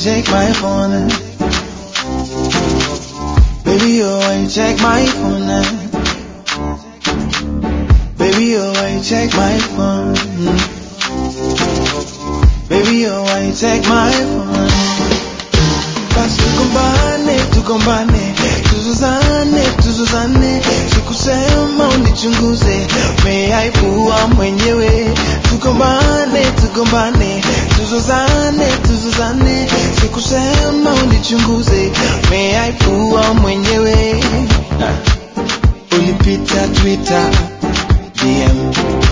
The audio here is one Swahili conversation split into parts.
check my phone. Baby, oh, why you check my phone? Baby, oh, why you check my phone? Baby, oh, why you check my phone? Basi tugombane, tuzuzane, sikusema unichunguze, umeaibua mwenyewe. Tugombane, tuzuzane, sikusema unichunguze, umeaibua mwenyewe. Ulipita Twitter, DM,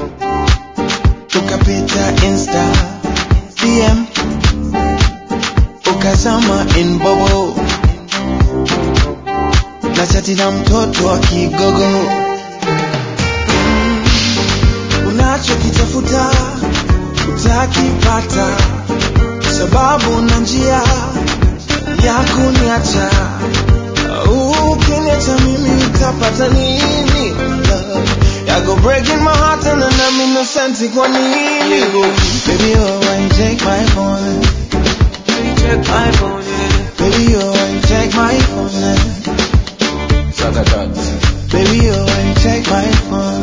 ukapita Insta, DM, ukazama in bobo, na chati na mtoto wa kigogo. Unachokitafuta utakipata, sababu na njia ya kuniacha. Ukiniacha mimi utapata nini? Ya go breaking my heart and I'm innocent kwa nini? Baby, oh, why you take my phone? You check my phone, yeah. Baby, oh, why you check my phone, yeah. Baby, oh, why you check my phone?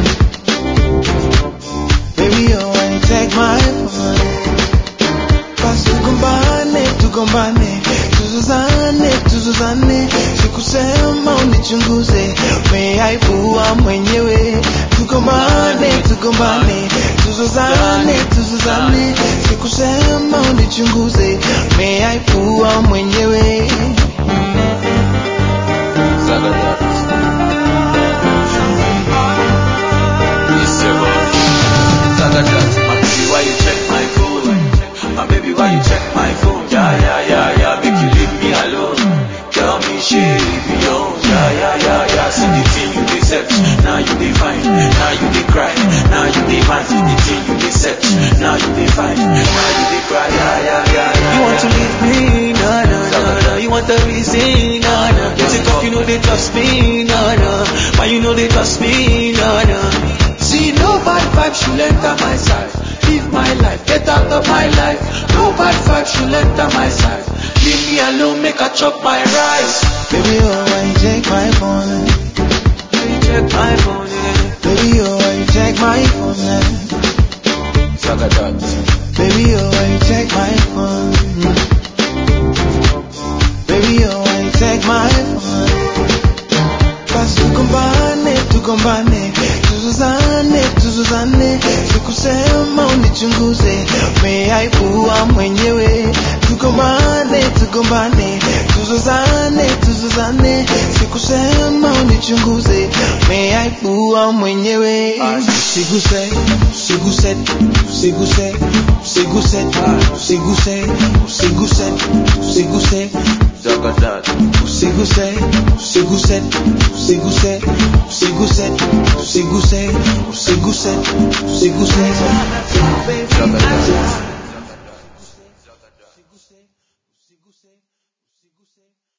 Baby, oh, why you check my phone? Basi tugombane, tuzuzane, sikusema unichunguze, umeaibua mwenyewe. Tugombane, tuzuzane, sikusema unichunguze, umeaibua mwenyewe. Why you check my phone? My baby, why you check my phone? Yeah, make you leave me alone. Tell me shit, be on. Yeah, see the thing you dey set, now you dey fine. Now you dey cry, now you dey mad. See the thing you dey set, now you dey fine. Now you dey cry, yeah. You want to leave me? No. You want the reason? No. You take off, you know they trust me? No. Why you know they trust me? No. See, no bad vibes should enter my side. Live my life, get out of my life. No bad vibes should enter my side. Leave me alone, make I chop my rice. Baby, oh, why you check my phone? You check my phone, yeah. Baby, oh, why you check my phone, yeah. Baby, oh, why you check my phone? Baby, oh, why you check my phone? Basi tugombane, tuzuzane, sikusema unichunguze, umeaibua mwenyewe. Tugombane, tuzuzane, sikusema unichunguze, umeaibua mwenyewe. Siguse,